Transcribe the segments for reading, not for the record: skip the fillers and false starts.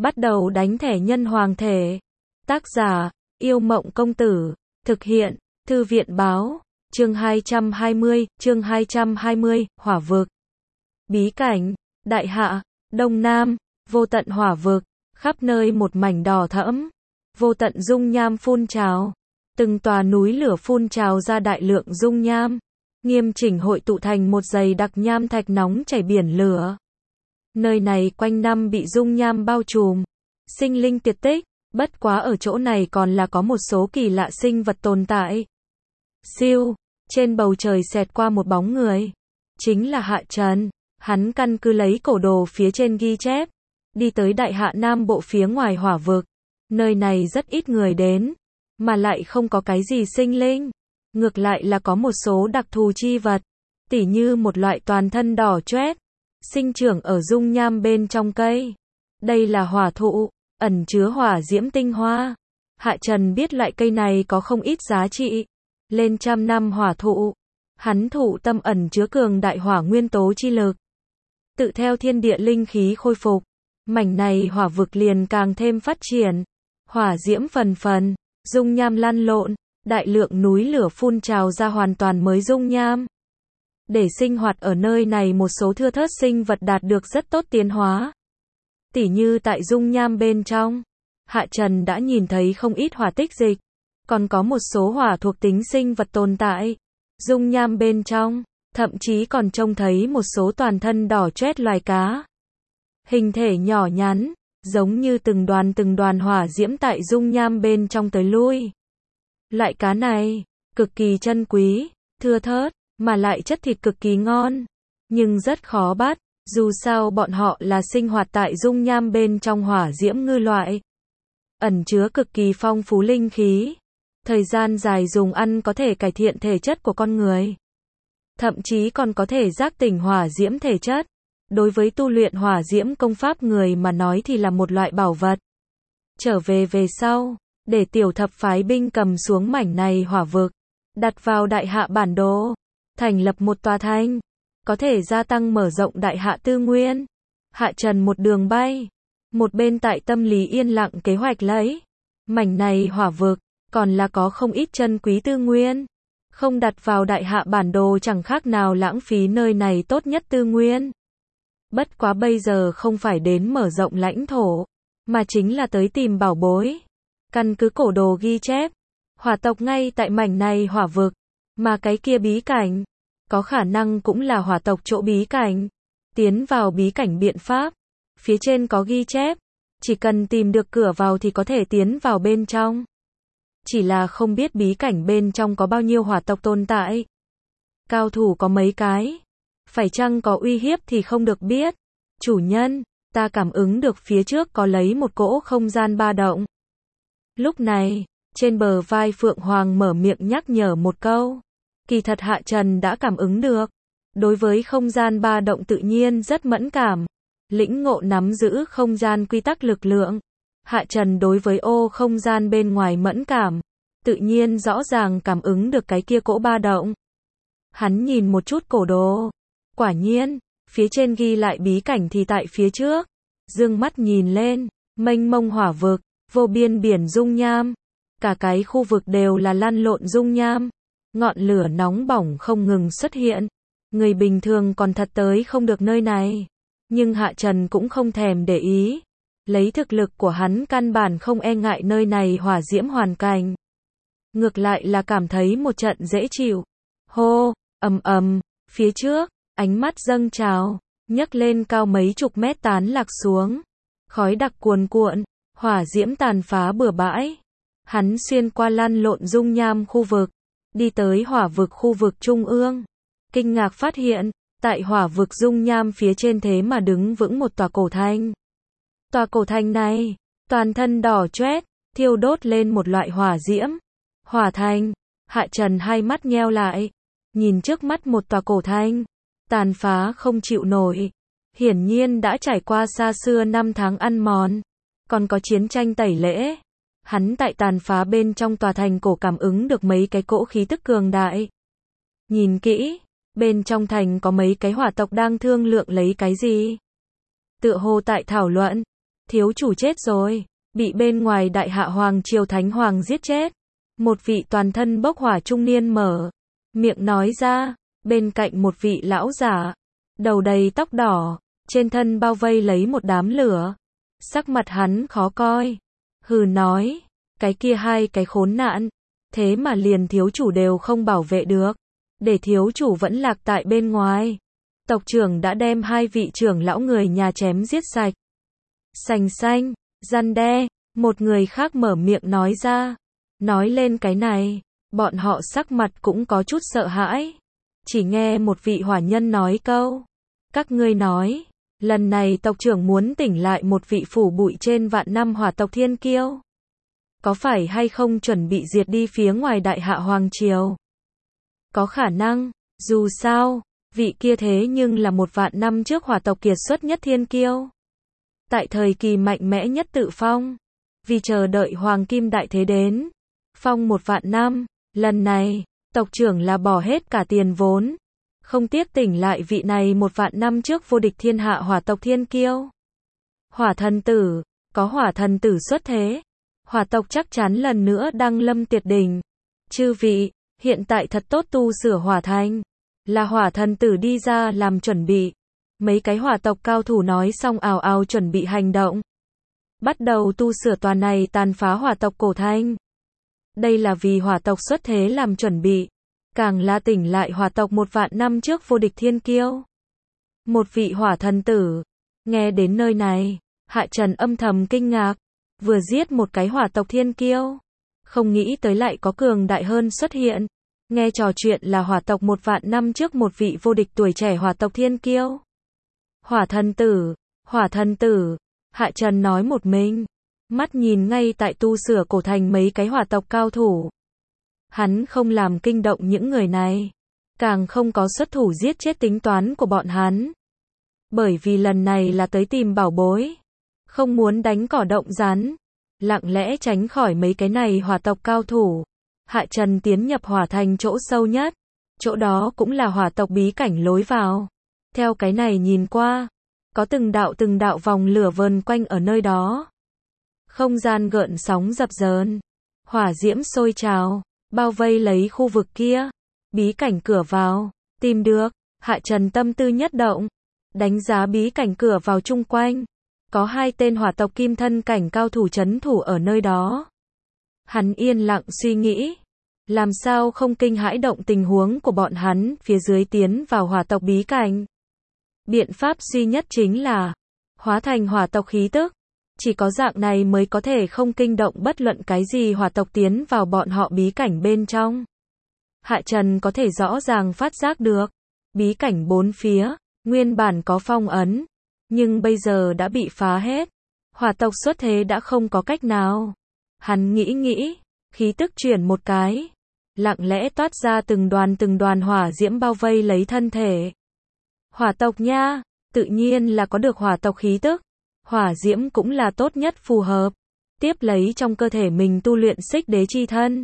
Bắt đầu đánh thẻ nhân hoàng thể. Tác giả, Yêu Mộng Công Tử. Thực hiện, Thư viện Báo. Chương 220, Hỏa vực. Bí cảnh, Đại Hạ, Đông Nam, vô tận hỏa vực, khắp nơi một mảnh đỏ thẫm, vô tận dung nham phun trào, từng tòa núi lửa phun trào ra đại lượng dung nham, nghiêm chỉnh hội tụ thành một dày đặc nham thạch nóng chảy biển lửa. Nơi này quanh năm bị dung nham bao trùm, sinh linh tuyệt tích, bất quá ở chỗ này còn là có một số kỳ lạ sinh vật tồn tại. Siêu, trên bầu trời xẹt qua một bóng người, chính là Hạ Trần. Hắn căn cứ lấy cổ đồ phía trên ghi chép, đi tới Đại Hạ Nam Bộ phía ngoài hỏa vực. Nơi này rất ít người đến, mà lại không có cái gì sinh linh. Ngược lại là có một số đặc thù chi vật, tỉ như một loại toàn thân đỏ chót, sinh trưởng ở dung nham bên trong cây. Đây là hỏa thụ, ẩn chứa hỏa diễm tinh hoa. Hạ Trần biết loại cây này có không ít giá trị, lên trăm năm hỏa thụ. Hắn thụ tâm ẩn chứa cường đại hỏa nguyên tố chi lực. Tự theo thiên địa linh khí khôi phục, mảnh này hỏa vực liền càng thêm phát triển. Hỏa diễm phần phần, dung nham lăn lộn, đại lượng núi lửa phun trào ra hoàn toàn mới dung nham. Để sinh hoạt ở nơi này một số thưa thớt sinh vật đạt được rất tốt tiến hóa. Tỉ như tại dung nham bên trong, Hạ Trần đã nhìn thấy không ít hỏa tích dịch, còn có một số hỏa thuộc tính sinh vật tồn tại. Dung nham bên trong, thậm chí còn trông thấy một số toàn thân đỏ chót loài cá. Hình thể nhỏ nhắn, giống như từng đoàn hỏa diễm tại dung nham bên trong tới lui. Loại cá này, cực kỳ chân quý, thưa thớt, mà lại chất thịt cực kỳ ngon. Nhưng rất khó bắt, dù sao bọn họ là sinh hoạt tại dung nham bên trong hỏa diễm ngư loại. Ẩn chứa cực kỳ phong phú linh khí. Thời gian dài dùng ăn có thể cải thiện thể chất của con người. Thậm chí còn có thể giác tỉnh hỏa diễm thể chất. Đối với tu luyện hỏa diễm công pháp người mà nói thì là một loại bảo vật. Trở về sau, để tiểu thập phái binh cầm xuống mảnh này hỏa vực, đặt vào Đại Hạ bản đồ, thành lập một tòa thành, có thể gia tăng mở rộng Đại Hạ tư nguyên. Hạ Trần một đường bay, một bên tại tâm lý yên lặng kế hoạch lấy. Mảnh này hỏa vực, còn là có không ít chân quý tư nguyên. Không đặt vào Đại Hạ bản đồ chẳng khác nào lãng phí nơi này tốt nhất tư nguyên. Bất quá bây giờ không phải đến mở rộng lãnh thổ, mà chính là tới tìm bảo bối. Căn cứ cổ đồ ghi chép, hỏa tộc ngay tại mảnh này hỏa vực, mà cái kia bí cảnh, có khả năng cũng là hỏa tộc chỗ bí cảnh. Tiến vào bí cảnh biện pháp, phía trên có ghi chép, chỉ cần tìm được cửa vào thì có thể tiến vào bên trong. Chỉ là không biết bí cảnh bên trong có bao nhiêu hỏa tộc tồn tại. Cao thủ có mấy cái. Phải chăng có uy hiếp thì không được biết. Chủ nhân, ta cảm ứng được phía trước có lấy một cỗ không gian ba động. Lúc này, trên bờ vai Phượng Hoàng mở miệng nhắc nhở một câu. Kỳ thật Hạ Trần đã cảm ứng được. Đối với không gian ba động tự nhiên rất mẫn cảm. Lĩnh ngộ nắm giữ không gian quy tắc lực lượng. Hạ Trần đối với ô không gian bên ngoài mẫn cảm, tự nhiên rõ ràng cảm ứng được cái kia cỗ ba động. Hắn nhìn một chút cổ đồ, quả nhiên, phía trên ghi lại bí cảnh thì tại phía trước. Dương mắt nhìn lên, mênh mông hỏa vực, vô biên biển dung nham, cả cái khu vực đều là lăn lộn dung nham, ngọn lửa nóng bỏng không ngừng xuất hiện. Người bình thường còn thật tới không được nơi này, nhưng Hạ Trần cũng không thèm để ý. Lấy thực lực của hắn căn bản không e ngại nơi này hỏa diễm hoàn cảnh. Ngược lại là cảm thấy một trận dễ chịu. Hô, phía trước, ánh mắt dâng trào, nhấc lên cao mấy chục mét tán lạc xuống. Khói đặc cuồn cuộn, hỏa diễm tàn phá bừa bãi. Hắn xuyên qua lăn lộn dung nham khu vực, đi tới hỏa vực khu vực trung ương. Kinh ngạc phát hiện, tại hỏa vực dung nham phía trên thế mà đứng vững một tòa cổ thành. Tòa cổ thành này, toàn thân đỏ chót, thiêu đốt lên một loại hỏa diễm. Hỏa thành, Hạ Trần hai mắt nheo lại, nhìn trước mắt một tòa cổ thành, tàn phá không chịu nổi. Hiển nhiên đã trải qua xa xưa năm tháng ăn mòn, còn có chiến tranh tẩy lễ. Hắn tại tàn phá bên trong tòa thành cổ cảm ứng được mấy cái cỗ khí tức cường đại. Nhìn kỹ, bên trong thành có mấy cái hỏa tộc đang thương lượng lấy cái gì. Tựa hồ tại thảo luận. thiếu chủ chết rồi, bị bên ngoài đại hạ hoàng triều thánh hoàng giết chết. Một vị toàn thân bốc hỏa trung niên mở miệng nói ra, bên cạnh một vị lão giả, đầu đầy tóc đỏ, trên thân bao vây lấy một đám lửa. Sắc mặt hắn khó coi, hừ nói, cái kia hai cái khốn nạn, thế mà liền thiếu chủ đều không bảo vệ được, để thiếu chủ vẫn lạc tại bên ngoài. Tộc trưởng đã đem hai vị trưởng lão người nhà chém giết sạch. Sành xanh, răn đe, một người khác mở miệng nói ra. Nói lên cái này, bọn họ sắc mặt cũng có chút sợ hãi. Chỉ nghe một vị hỏa nhân nói câu, các ngươi nói, lần này tộc trưởng muốn tỉnh lại một vị phủ bụi trên vạn năm hỏa tộc thiên kiêu. Có phải hay không chuẩn bị diệt đi phía ngoài đại hạ hoàng triều? Có khả năng, dù sao, vị kia thế nhưng là một vạn năm trước hỏa tộc kiệt xuất nhất thiên kiêu. Tại thời kỳ mạnh mẽ nhất tự phong, vì chờ đợi hoàng kim đại thế đến, phong một vạn năm, lần này, tộc trưởng là bỏ hết cả tiền vốn, không tiếc tỉnh lại vị này một vạn năm trước vô địch thiên hạ hỏa tộc thiên kiêu. Hỏa thần tử, có hỏa thần tử xuất thế, hỏa tộc chắc chắn lần nữa đăng lâm tuyệt đỉnh. Chư vị, hiện tại thật tốt tu sửa hỏa thành, là hỏa thần tử đi ra làm chuẩn bị. Mấy cái hỏa tộc cao thủ nói xong ào ào chuẩn bị hành động. Bắt đầu tu sửa tòa này tàn phá hỏa tộc cổ thành. Đây là vì hỏa tộc xuất thế làm chuẩn bị. Càng là tỉnh lại hỏa tộc một vạn năm trước vô địch thiên kiêu. Một vị hỏa thần tử. Nghe đến nơi này, Hạ Trần âm thầm kinh ngạc. Vừa giết một cái hỏa tộc thiên kiêu. Không nghĩ tới lại có cường đại hơn xuất hiện. Nghe trò chuyện là hỏa tộc một vạn năm trước một vị vô địch tuổi trẻ hỏa tộc thiên kiêu. Hỏa thần tử, Hạ Trần nói một mình. Mắt nhìn ngay tại tu sửa cổ thành mấy cái hỏa tộc cao thủ. Hắn không làm kinh động những người này. Càng không có xuất thủ giết chết tính toán của bọn hắn. Bởi vì lần này là tới tìm bảo bối. Không muốn đánh cỏ động rắn. Lặng lẽ tránh khỏi mấy cái này hỏa tộc cao thủ. Hạ Trần tiến nhập hỏa thành chỗ sâu nhất. Chỗ đó cũng là hỏa tộc bí cảnh lối vào. Theo cái này nhìn qua, có từng đạo vòng lửa vờn quanh ở nơi đó. Không gian gợn sóng dập dờn, hỏa diễm sôi trào, bao vây lấy khu vực kia. Bí cảnh cửa vào, tìm được, Hạ Trần tâm tư nhất động, đánh giá bí cảnh cửa vào chung quanh. Có hai tên hỏa tộc kim thân cảnh cao thủ trấn thủ ở nơi đó. Hắn yên lặng suy nghĩ, làm sao không kinh hãi động tình huống của bọn hắn phía dưới tiến vào hỏa tộc bí cảnh. Biện pháp duy nhất chính là hóa thành hỏa tộc khí tức. Chỉ có dạng này mới có thể không kinh động bất luận cái gì hỏa tộc tiến vào bọn họ bí cảnh bên trong. Hạ Trần có thể rõ ràng phát giác được, bí cảnh bốn phía, nguyên bản có phong ấn, nhưng bây giờ đã bị phá hết. Hỏa tộc xuất thế đã không có cách nào. Hắn nghĩ, khí tức chuyển một cái, lặng lẽ toát ra từng đoàn hỏa diễm bao vây lấy thân thể. Hỏa tộc nha, tự nhiên là có được hỏa tộc khí tức. Hỏa diễm cũng là tốt nhất phù hợp. Tiếp lấy trong cơ thể mình tu luyện xích đế chi thân.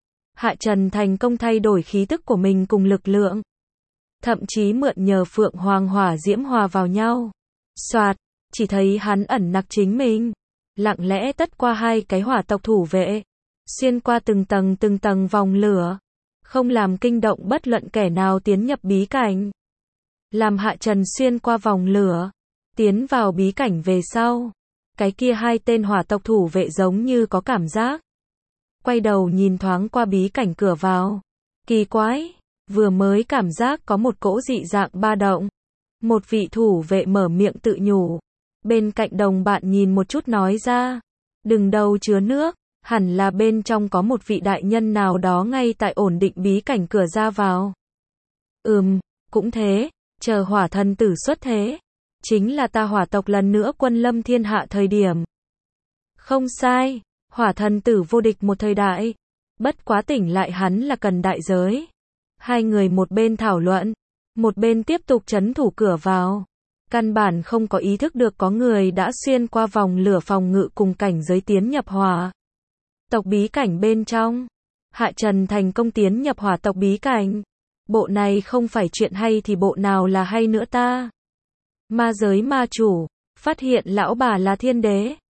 Hạ Trần thành công thay đổi khí tức của mình cùng lực lượng. Thậm chí mượn nhờ phượng hoàng hỏa diễm hòa vào nhau. Soạt, chỉ thấy hắn ẩn nặc chính mình. Lặng lẽ tất qua hai cái hỏa tộc thủ vệ. Xuyên qua từng tầng vòng lửa. Không làm kinh động bất luận kẻ nào tiến nhập bí cảnh. Làm Hạ Trần xuyên qua vòng lửa. Tiến vào bí cảnh về sau. Cái kia hai tên hỏa tộc thủ vệ giống như có cảm giác. Quay đầu nhìn thoáng qua bí cảnh cửa vào. Kỳ quái, vừa mới cảm giác có một cỗ dị dạng ba động. Một vị thủ vệ mở miệng tự nhủ. Bên cạnh đồng bạn nhìn một chút nói ra. Đừng đầu chứa nước, hẳn là bên trong có một vị đại nhân nào đó ngay tại ổn định bí cảnh cửa ra vào. Cũng thế, chờ hỏa thần tử xuất thế. Chính là ta hỏa tộc lần nữa quân lâm thiên hạ thời điểm. Không sai, hỏa thần tử vô địch một thời đại. Bất quá tỉnh lại hắn là cần đại giới. Hai người một bên thảo luận, một bên tiếp tục trấn thủ cửa vào. Căn bản không có ý thức được có người đã xuyên qua vòng lửa phòng ngự cùng cảnh giới tiến nhập hỏa tộc bí cảnh bên trong. Hạ Trần thành công tiến nhập hỏa tộc bí cảnh. Bộ này không phải chuyện hay thì bộ nào là hay nữa ta. Ma giới ma chủ, Phát hiện lão bà là thiên đế.